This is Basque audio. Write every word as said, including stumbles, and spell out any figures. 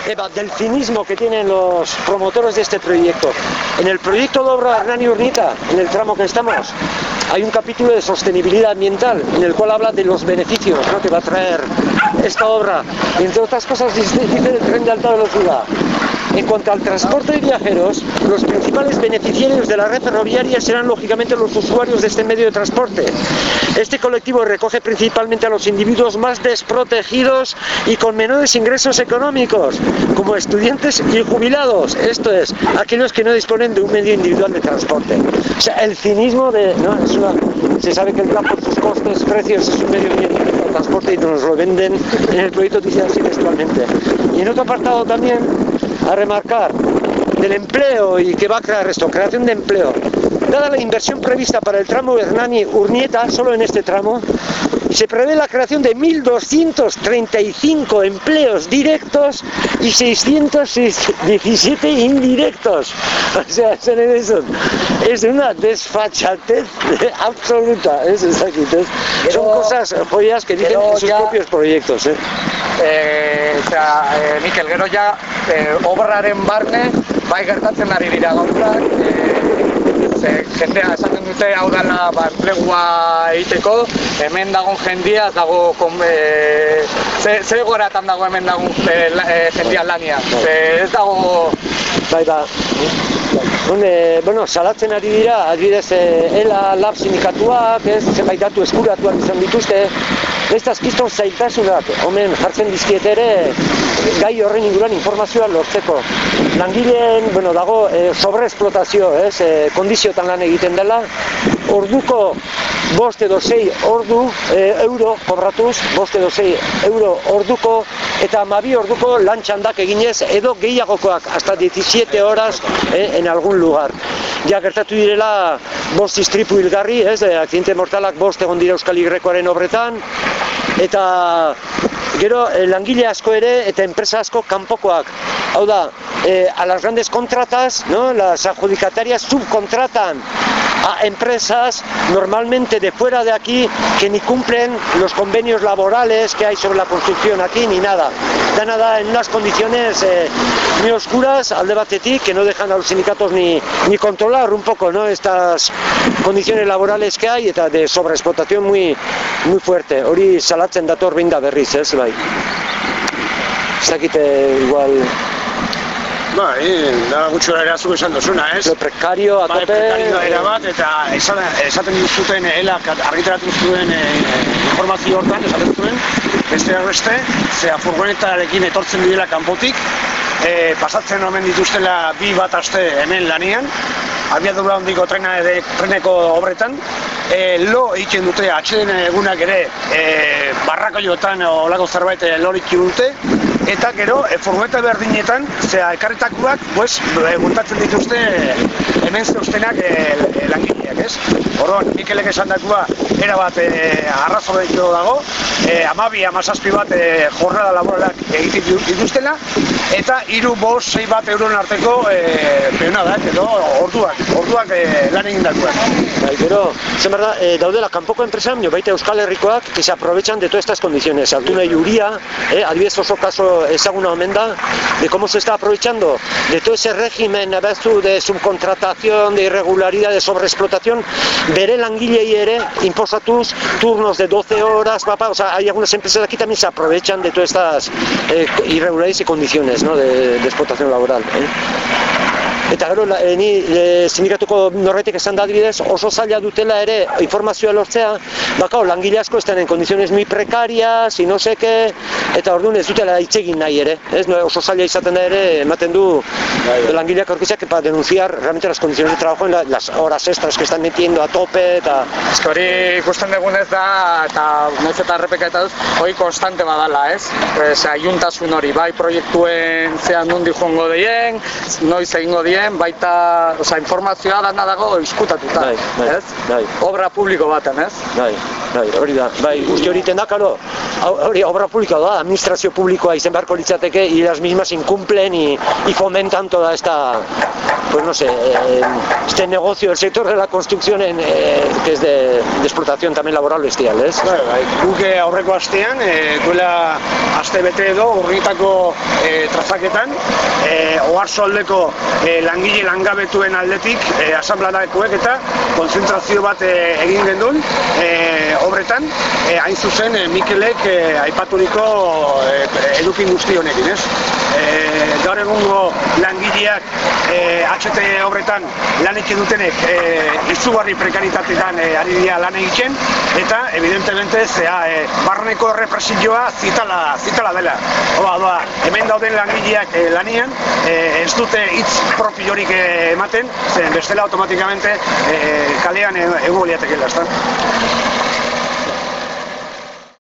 Eva, del cinismo que tienen los promotores de este proyecto. En el proyecto de obra Hernani-Urnieta, en el tramo que estamos, hay un capítulo de sostenibilidad ambiental en el cual habla de los beneficios, ¿no?, que va a traer esta obra. Y entre otras cosas dice, dice el tren de alta velocidad. En cuanto al transporte de viajeros, los principales beneficiarios de la red ferroviaria serán lógicamente los usuarios de este medio de transporte. Este colectivo recoge principalmente a los individuos más desprotegidos y con menores ingresos económicos, como estudiantes y jubilados, esto es, aquellos que no disponen de un medio individual de transporte. O sea, el cinismo de... ¿no? Es una, se sabe que el plan por sus costes, precios es un medio individual de transporte y nos lo venden en el proyecto, dice así textualmente. Y en otro apartado también, a remarcar del empleo y que va a crear esto, creación de empleo. Dada la inversión prevista para el tramo Hernani-Urnieta, solo en este tramo, se prevé la creación de mil doscientos treinta y cinco empleos directos y seiscientos diecisiete indirectos. O sea, eso es una desfachatez absoluta. Es exactamente. Son cosas joyas que dicen en sus ya, propios proyectos. ¿eh? Eh, eta, eh, Mikel, gero ja, eh, obraren barne, bai gertatzen ari dira gauzak, eh, ze, jendea esaten dute hau dela ba, enplegua egiteko, hemen dagoen jendia dago, kon, eh, ze, ze goratan dago hemen dagoen eh, eh, jendia lania, ze, ez dago... Bai, ba, Donde, bueno, salatzen ari dira, adibidez, eh, ELA, LAB sindikatuak, ez, zenbait datu eskuratuak izan dituzte, ez dazkizton zailtasunak, omen jartzen dizkiet ere, gai horren inguruan informazioa lortzeko. Langileen, bueno, dago, eh, sobreexplotazio, ez, eh, kondizioetan lan egiten dela, orduko bost edo sei ordu, eh, euro kobratuz, bost edo sei euro orduko, eta hamabi orduko lan txandak eginez, edo gehiagokoak, hasta diecisiete horas, eh, en algún lugar. Ja gertatu direla bost istripu hilgarri, ez, akzidente mortalak bost egon dira Euskal Y-koaren obretan, eta gero eh, langile asko ere eta enpresa asko kanpokoak. Hau da, eh, a las grandes contratas, ¿no? Las adjudicatarias subcontratan a empresas normalmente de fuera de aquí que ni cumplen los convenios laborales que hay sobre la construcción aquí ni nada. Da nada en unas condiciones eh, muy oscuras alde batetik que no dejan a los sindicatos ni, ni controlar un poco, ¿no? Estas condiciones laborales que hay eta de sobreexplotación muy, muy fuerte. Hori salatzen dator behin da berriz, ez, bai. Ez dakite igual... Ba, eh, da gutxora erazuk esan duzuna, ez? Lo precario, a tope... Ba, precario era bat, eta esaten, esaten duzuten, elak argitaratu zuen eh, informazio hortan, esaten zuen, beste beste, zera furgonetarekin etortzen direla kanpotik, eh, pasatzen omen dituztela bi bat aste hemen lanian, abiadura handiko trena ere, treneko obretan, eh, lo egiten dute atxeden egunak ere, eh, barrakoiotan olako zerbait lorik dute, eta gero, e, furgoneta berdinetan, zera ekarritakoak, pues, guntatzen dituzte hemen zeuztenak e, langileak, ez? Orduan, Mikelek esan dakua, erabat e, arrazo behitu dago, e, amabi, amazazpi bat e, jornada laboralak egiten dituztela, eta hiru bost, sei bat euron arteko e, peonadak, edo orduak, orduak e, lan egin dakuak. Bai, gero, zen berda, e, daudela kanpoko enpresan, jo baita Euskal Herrikoak, que se aprovechan de todas estas condiciones. Altuna y Uria, eh, adibidez oso kaso ezaguna omen da, de cómo se está aprovechando de todo ese régimen de subcontratación, de irregularidad, de sobreexplotación, bere langilei ere, imposatuz, turnos de doce horas, papá, o sea, hay algunas empresas aquí también se aprovechan de todas estas eh, irregularidades y condiciones, ¿no?, de, de explotación laboral. ¿eh? Eta gero, e, ni e, sindikatuko norretik esan da adibidez, oso zaila dutela ere informazioa lortzea, bakao, langile asko están en condiciones muy precarias, y no sé qué, eta orduan ez dutela hitz egin nahi ere, ez, no, oso zaila izaten da ere, ematen du langileak aurkitzak para denunciar realmente las condiciones de trabajo en la, las horas extras que están metiendo a tope, eta... Ez que hori ikusten dugunez da, eta noiz eta errepeka eta duz, hori konstante badala, ez? Ez, ayuntasun hori, bai proiektuen zean nundi joango dien, noiz egingo dien, baita, oza, informazioa dana dago izkutatuta, bai, bai, ez? Bai. Obra publiko baten, ez? Bai, bai, hori da, bai, guzti hori da, karo, hori obra publikoa da, administrazio publikoa izen beharko litzateke, y las mismas incumplen y, y fomentan toda esta, pues no sé, eh, este negocio, el sector de la construcción, en, eh, que es de, de explotación también laboral bestial, ez? Bai, bai, guke aurreko astean, e, duela aste bete edo urrinetako e, trazaketan, e, Oarsoaldeko e, langile langabetuen aldetik e, asanbladakoek eta konzentrazio bat e, egin gendun e, obretan, e, hain zuzen e, Mikelek e, aipaturiko e, edukin guzti honekin, ez? E, gaur egungo langileak e, H T obretan lan egiten dutenek e, izugarri prekaritatetan e, ari dira lan egiten, eta evidentemente zea e, barneko errepresioa zitala, zitala dela. Oba, oba, hemen dauden langileak e, lanian e, ez dute hitz propiorik e, ematen, zen bestela automatikamente e, kalean egongo liatekeela, ezta?